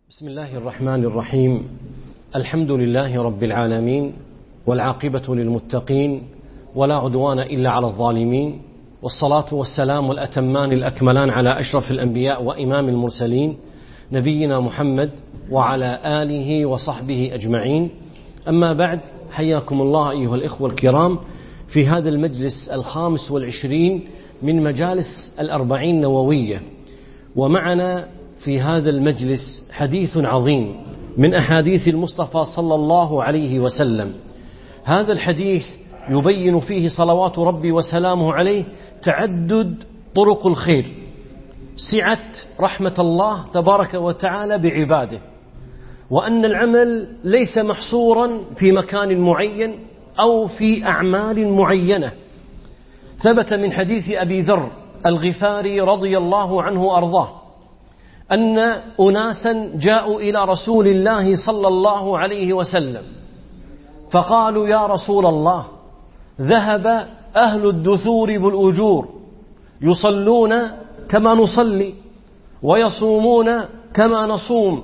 بسم الله الرحمن الرحيم. الحمد لله رب العالمين، والعاقبة للمتقين، ولا عدوان إلا على الظالمين، والصلاة والسلام الأتمان الأكملان على أشرف الأنبياء وإمام المرسلين نبينا محمد وعلى آله وصحبه أجمعين. أما بعد، حياكم الله أيها الإخوة الكرام في هذا المجلس 25 من مجالس 40 النووية. ومعنا في هذا المجلس حديث عظيم من أحاديث المصطفى صلى الله عليه وسلم. هذا الحديث يبين فيه صلوات ربي وسلامه عليه تعدد طرق الخير، سعة رحمة الله تبارك وتعالى بعباده، وأن العمل ليس محصورا في مكان معين أو في أعمال معينة. ثبت من حديث أبي ذر الغفاري رضي الله عنه وأرضاه أن أناسا جاءوا إلى رسول الله صلى الله عليه وسلم فقالوا: يا رسول الله، ذهب أهل الدثور بالأجور، يصلون كما نصلي، ويصومون كما نصوم،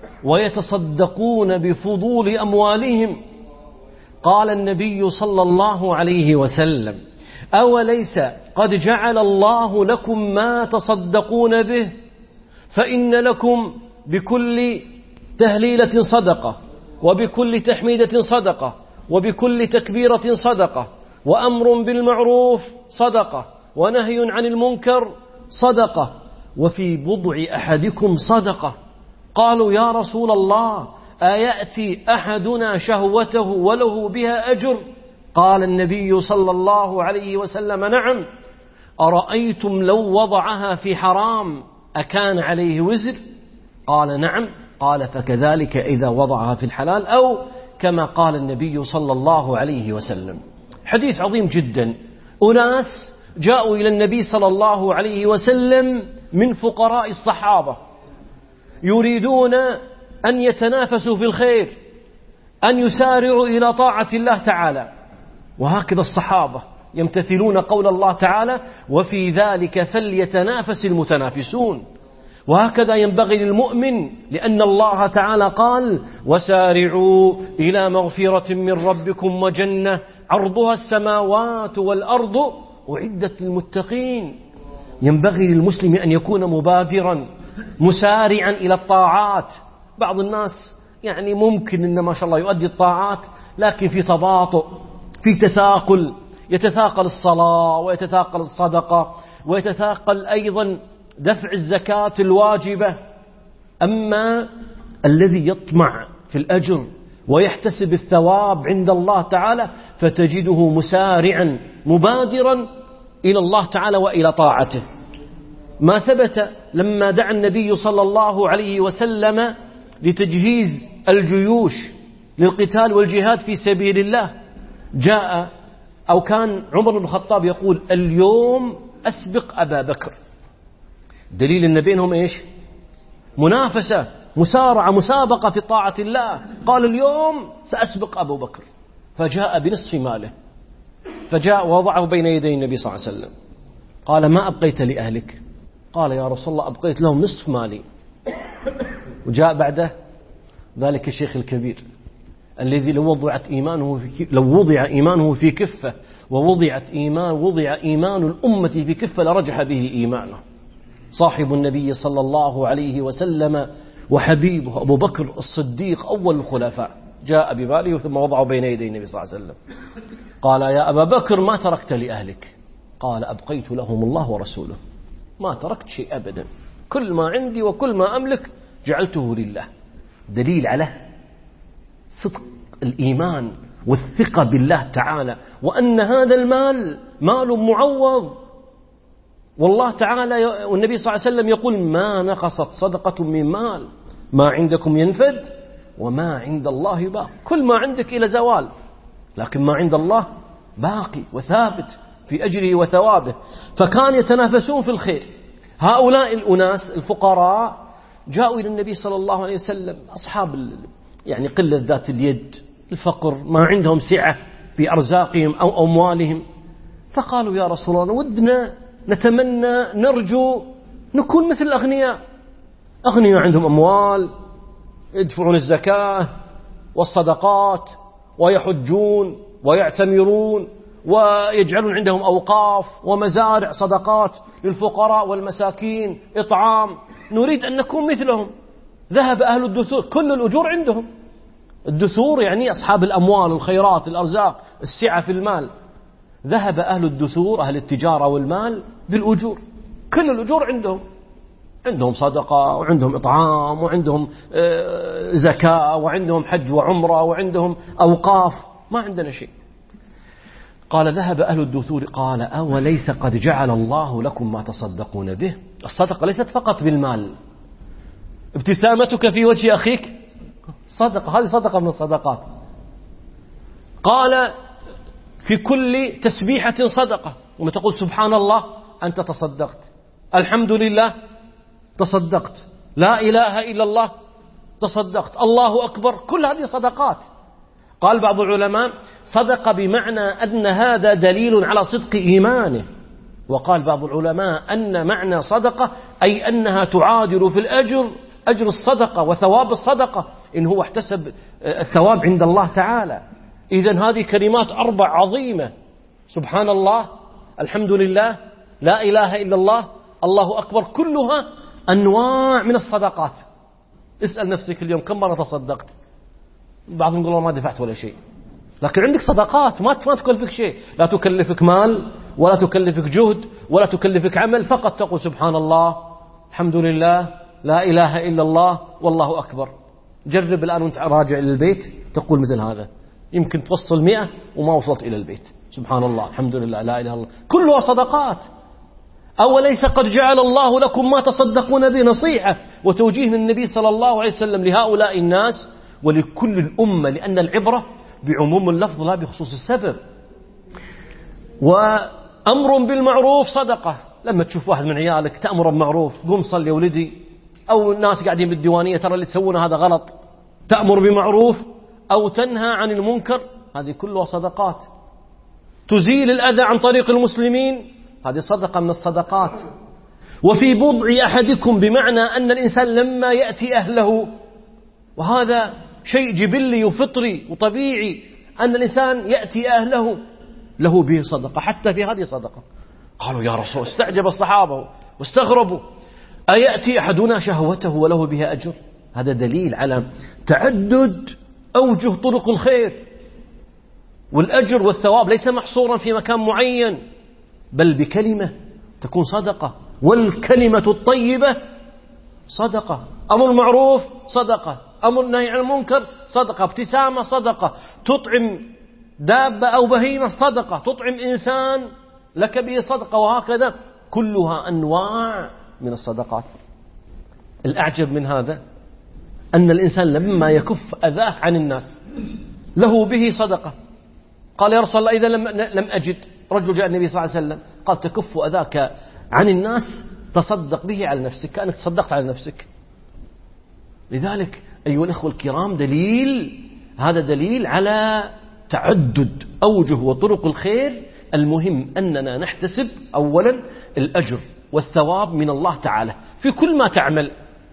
ويتصدقون بفضول أموالهم. قال النبي صلى الله عليه وسلم: أوليس قد جعل الله لكم ما تصدقون به؟ فإن لكم بكل تهليلة صدقة، وبكل تحميدة صدقة، وبكل تكبيرة صدقة، وأمر بالمعروف صدقة، ونهي عن المنكر صدقة، وفي بضع أحدكم صدقة. قالوا: يا رسول الله، أيأتي أحدنا شهوته وله بها أجر؟ قال النبي صلى الله عليه وسلم: نعم. أرأيتم لو وضعها في حرام أكان عليه وزر؟ قال: نعم. قال: فكذلك إذا وضعها في الحلال، أو كما قال النبي صلى الله عليه وسلم. حديث عظيم جدا. أناس جاءوا إلى النبي صلى الله عليه وسلم من فقراء الصحابة، يريدون أن يتنافسوا في الخير، أن يسارعوا إلى طاعة الله تعالى. وهكذا الصحابة يمتثلون قول الله تعالى: وفي ذلك فليتنافس المتنافسون. وهكذا ينبغي للمؤمن، لأن الله تعالى قال: وسارعوا إلى مغفرة من ربكم وجنة عرضها السماوات والأرض أعدت للمتقين. ينبغي للمسلم أن يكون مبادرا مسارعا إلى الطاعات. بعض الناس ممكن إن ما شاء الله يؤدي الطاعات، لكن في تباطؤ، في تثاقل، يتثاقل الصلاة، ويتثاقل الصدقة، ويتثاقل أيضا دفع الزكاة الواجبة. أما الذي يطمع في الأجر ويحتسب الثواب عند الله تعالى فتجده مسارعا مبادرا إلى الله تعالى وإلى طاعته. ما ثبت لما دعا النبي صلى الله عليه وسلم لتجهيز الجيوش للقتال والجهاد في سبيل الله، جاء أو كان عمر بن الخطاب يقول: اليوم أسبق أبا بكر. دليل أن بينهم إيش؟ منافسة، مسارعة، مسابقة في طاعة الله. قال: اليوم سأسبق أبو بكر. فجاء بنصف ماله، فجاء ووضعه بين يدي النبي صلى الله عليه وسلم. قال: ما أبقيت لأهلك؟ قال: يا رسول الله، أبقيت لهم نصف مالي. وجاء بعده ذلك الشيخ الكبير الذي لو وضع إيمانه في كفة، ووضع إيمان الأمة في كفة لرجح به إيمانه، صاحب النبي صلى الله عليه وسلم وحبيبه أبو بكر الصديق أول الخلفاء. جاء بماله ثم وضعه بين يدي النبي صلى الله عليه وسلم. قال: يا أبا بكر، ما تركت لأهلك؟ قال: أبقيت لهم الله ورسوله، ما تركت شيء أبدا، كل ما عندي وكل ما أملك جعلته لله. دليل على صدق الإيمان والثقة بالله تعالى، وأن هذا المال مال معوض. والله تعالى والنبي صلى الله عليه وسلم يقول: ما نقصت صدقة من مال، ما عندكم ينفد وما عند الله باق. كل ما عندك إلى زوال، لكن ما عند الله باقي وثابت في أجره وثوابه. فكان يتنافسون في الخير. هؤلاء الأناس الفقراء جاءوا إلى النبي صلى الله عليه وسلم، أصحاب قلة ذات اليد، الفقر، ما عندهم سعة في أرزاقهم أو أموالهم. فقالوا: يا رسول الله، ودنا نتمنى نرجو نكون مثل الأغنياء. أغنياء عندهم أموال، يدفعون الزكاة والصدقات ويحجون ويعتمرون ويجعلون عندهم أوقاف ومزارع صدقات للفقراء والمساكين، إطعام. نريد أن نكون مثلهم. ذهب أهل الدثور، كل الأجور عندهم. الدثور يعني أصحاب الأموال، الخيرات، الأرزاق، السعة في المال. ذهب أهل الدثور، أهل التجارة والمال، بالأجور. كل الأجور عندهم صدقة، وعندهم إطعام، وعندهم زكاة، وعندهم حج وعمرة، وعندهم أوقاف. ما عندنا شيء. قال ذهب أهل الدثور. قال أوليس قد جعل الله لكم ما تصدقون به؟ الصدقة ليست فقط بالمال. ابتسامتك في وجه أخيك صدقة، هذه صدقة من الصدقات. قال في كل تسبيحة صدقة، وما تقول سبحان الله أنت تصدقت، الحمد لله تصدقت، لا إله إلا الله تصدقت، الله أكبر، كل هذه صدقات. قال بعض العلماء صدق بمعنى أن هذا دليل على صدق إيمانه. وقال بعض العلماء أن معنى صدقة أي أنها تعادل في الأجر أجر الصدقة وثواب الصدقة إن هو احتسب الثواب عند الله تعالى. إذن هذه كلمات 4 عظيمة: سبحان الله، الحمد لله، لا إله إلا الله، الله أكبر، كلها أنواع من الصدقات. اسأل نفسك اليوم كم مرة تصدقت؟ بعضهم يقول ما دفعت ولا شيء، لكن عندك صدقات ما تكلفك شيء، لا تكلفك مال ولا تكلفك جهد ولا تكلفك عمل، فقط تقول سبحان الله، الحمد لله، لا إله إلا الله، والله أكبر. جرب الآن وانت راجع للبيت تقول مثل هذا، يمكن توصل 100 وما وصلت إلى البيت. سبحان الله، الحمد لله، لا إله إلا الله، كلها صدقات. أوليس قد جعل الله لكم ما تصدقون به؟ نصيحة وتوجيه من النبي صلى الله عليه وسلم لهؤلاء الناس ولكل الأمة، لأن العبرة بعموم اللفظ لا بخصوص السبب. وأمر بالمعروف صدقة. لما تشوف واحد من عيالك تأمر بمعروف، قم صلي يا ولدي، أو الناس قاعدين بالديوانية ترى اللي تسوونه هذا غلط، تأمر بمعروف أو تنهى عن المنكر، هذه كلها صدقات. تزيل الأذى عن طريق المسلمين، هذه صدقة من الصدقات. وفي بضع أحدكم بمعنى أن الإنسان لما يأتي أهله، وهذا شيء جبلي وفطري وطبيعي أن الإنسان يأتي أهله له به صدقة، حتى في هذه صدقة. قالوا يا رسول، استعجب الصحابة واستغربوا، أيأتي أحدنا شهوته وله بها أجر؟ هذا دليل على تعدد أوجه طرق الخير، والأجر والثواب ليس محصورا في مكان معين، بل بكلمة تكون صدقة. والكلمة الطيبة صدقة، أمر معروف صدقة، أمر نهي عن المنكر صدقة، ابتسامة صدقة، تطعم دابة أو بهيمة صدقة، تطعم إنسان لك به صدقة، وهكذا كلها أنواع من الصدقات. الأعجب من هذا أن الإنسان لما يكف أذاه عن الناس له به صدقة. قال يا رسول الله إذا لم أجد، رجل جاء النبي صلى الله عليه وسلم قال تكف أذاك عن الناس تصدق به على نفسك، كأنك تصدقت على نفسك. لذلك أيها الأخوة الكرام هذا دليل على تعدد أوجه وطرق الخير. المهم أننا نحتسب أولا الأجر والثواب من الله تعالى في كل ما تعمل.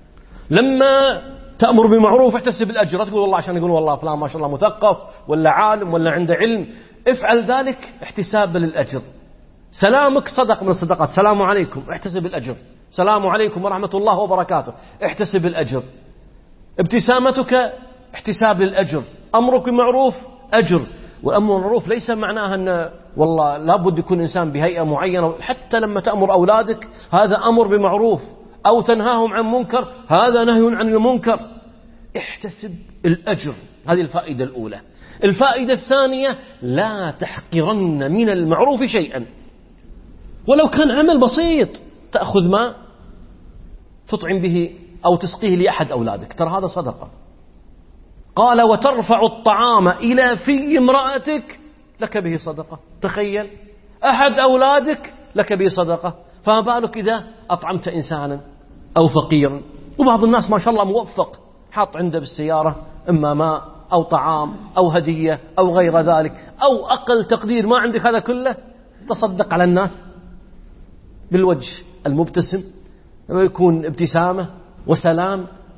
لما تأمر بمعروف احتسب الأجر، لا تقول والله عشان يقول والله فلان ما شاء الله مثقف ولا عالم ولا عنده علم، افعل ذلك احتسابا للأجر. سلامك صدق من الصدقات، السلام عليكم احتسب الأجر، السلام عليكم ورحمة الله وبركاته احتسب الأجر. ابتسامتك احتساب للأجر، أمرك بمعروف أجر. والأمر بالمعروف ليس معناها أن والله لابد يكون إنسان بهيئة معينة، حتى لما تأمر أولادك هذا أمر بمعروف، أو تنهاهم عن منكر هذا نهي عن المنكر. احتسب الأجر، هذه الفائدة الأولى. الفائدة الثانية لا تحقرن من المعروف شيئا، ولو كان عمل بسيط، تأخذ ماء تطعم به أو تسقيه لأحد أولادك، ترى هذا صدقة. قال وترفع الطعام إلى في امرأتك لك به صدقة. تخيل أحد أولادك لك به صدقة، فما بالك إذا أطعمت إنسانا أو فقيرا. وبعض الناس ما شاء الله موفق، حاط عنده بالسيارة إما ماء أو طعام أو هدية أو غير ذلك، أو أقل تقدير ما عندك هذا كله، تصدق على الناس بالوجه المبتسم، ويكون ابتسامة وسلام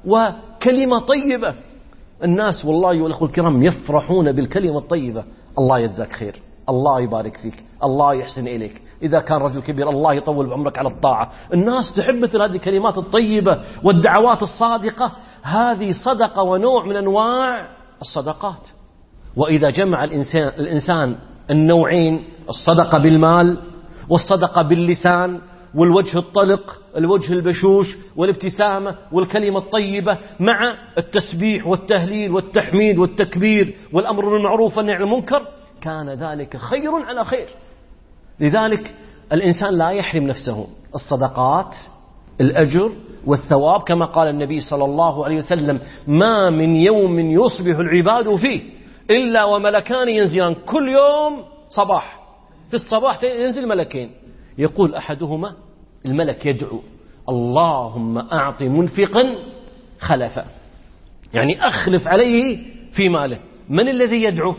وكلمة طيبة. الناس والله يا الأخوة الكرام يفرحون بالكلمة الطيبة. الله يجزاك خير، الله يبارك فيك، الله يحسن إليك، إذا كان رجل كبير الله يطول بعمرك على الطاعة. الناس تحب مثل هذه الكلمات الطيبة والدعوات الصادقة. هذه صدقة ونوع من أنواع الصدقات. وإذا جمع الإنسان النوعين، الصدقة بالمال والصدقة باللسان والوجه الطلق، الوجه البشوش والابتسامة والكلمة الطيبة، مع التسبيح والتهليل والتحميد والتكبير والأمر بالمعروف والنهي عن المنكر، كان ذلك خير على خير. لذلك الإنسان لا يحرم نفسه الصدقات، الأجر والثواب، كما قال النبي صلى الله عليه وسلم: ما من يوم يصبح العباد فيه إلا وملكان ينزلان كل يوم صباح. في الصباح ينزل ملكين، يقول أحدهما، الملك يدعو: اللهم أعط منفقا خلفا، يعني أخلف عليه في ماله. من الذي يدعو؟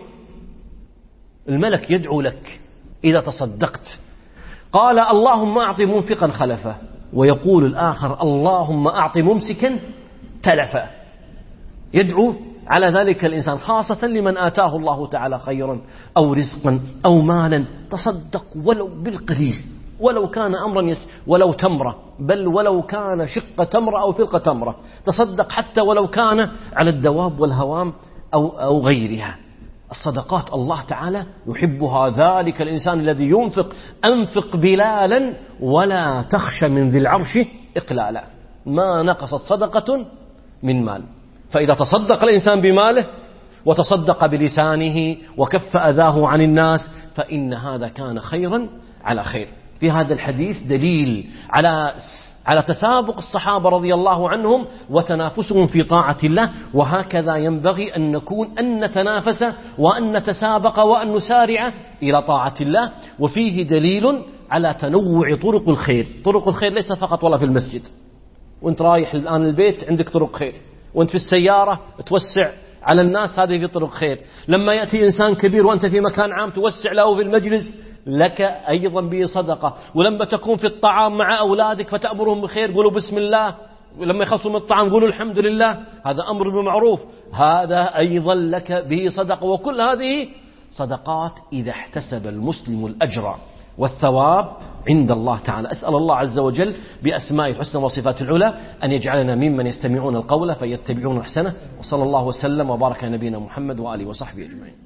الملك يدعو لك إذا تصدقت. قال: اللهم أعط منفقا خلفا. ويقول الآخر: اللهم أعط ممسكا تلفا. يدعو على ذلك الإنسان، خاصة لمن آتاه الله تعالى خيرا أو رزقا أو مالا. تصدق ولو بالقليل، ولو كان أمرا ولو تمرة، بل ولو كان شق تمرة أو فرق تمرة. تصدق حتى ولو كان على الدواب والهوام أو غيرها. الصدقات الله تعالى يحبها. ذلك الإنسان الذي ينفق: أنفق بلالا ولا تخش من ذي العرش إقلالا. ما نقصت صدقة من مال. فإذا تصدق الإنسان بماله وتصدق بلسانه وكف أذاه عن الناس، فإن هذا كان خيرا على خير. في هذا الحديث دليل على تسابق الصحابة رضي الله عنهم وتنافسهم في طاعة الله. وهكذا ينبغي أن نتنافس وأن نتسابق وأن نسارع إلى طاعة الله. وفيه دليل على تنوع طرق الخير. طرق الخير ليس فقط والله في المسجد، وانت رايح الآن البيت عندك طرق خير، وانت في السيارة توسع على الناس، هذه في طرق خير. لما يأتي إنسان كبير وأنت في مكان عام توسع له في المجلس، لك أيضا به صدقة. ولما تكون في الطعام مع أولادك فتأمرهم بخير، قولوا بسم الله، ولما يخلصوا من الطعام قولوا الحمد لله، هذا أمر بالمعروف، هذا أيضا لك به صدقة. وكل هذه صدقات إذا احتسب المسلم الأجر والثواب عند الله تعالى. أسأل الله عز وجل بأسمائه الحسنى وصفاته العلى أن يجعلنا ممن يستمعون القول فيتبعون أحسنه. وصلى الله وسلم وبارك على نبينا محمد وآله وصحبه أجمعين.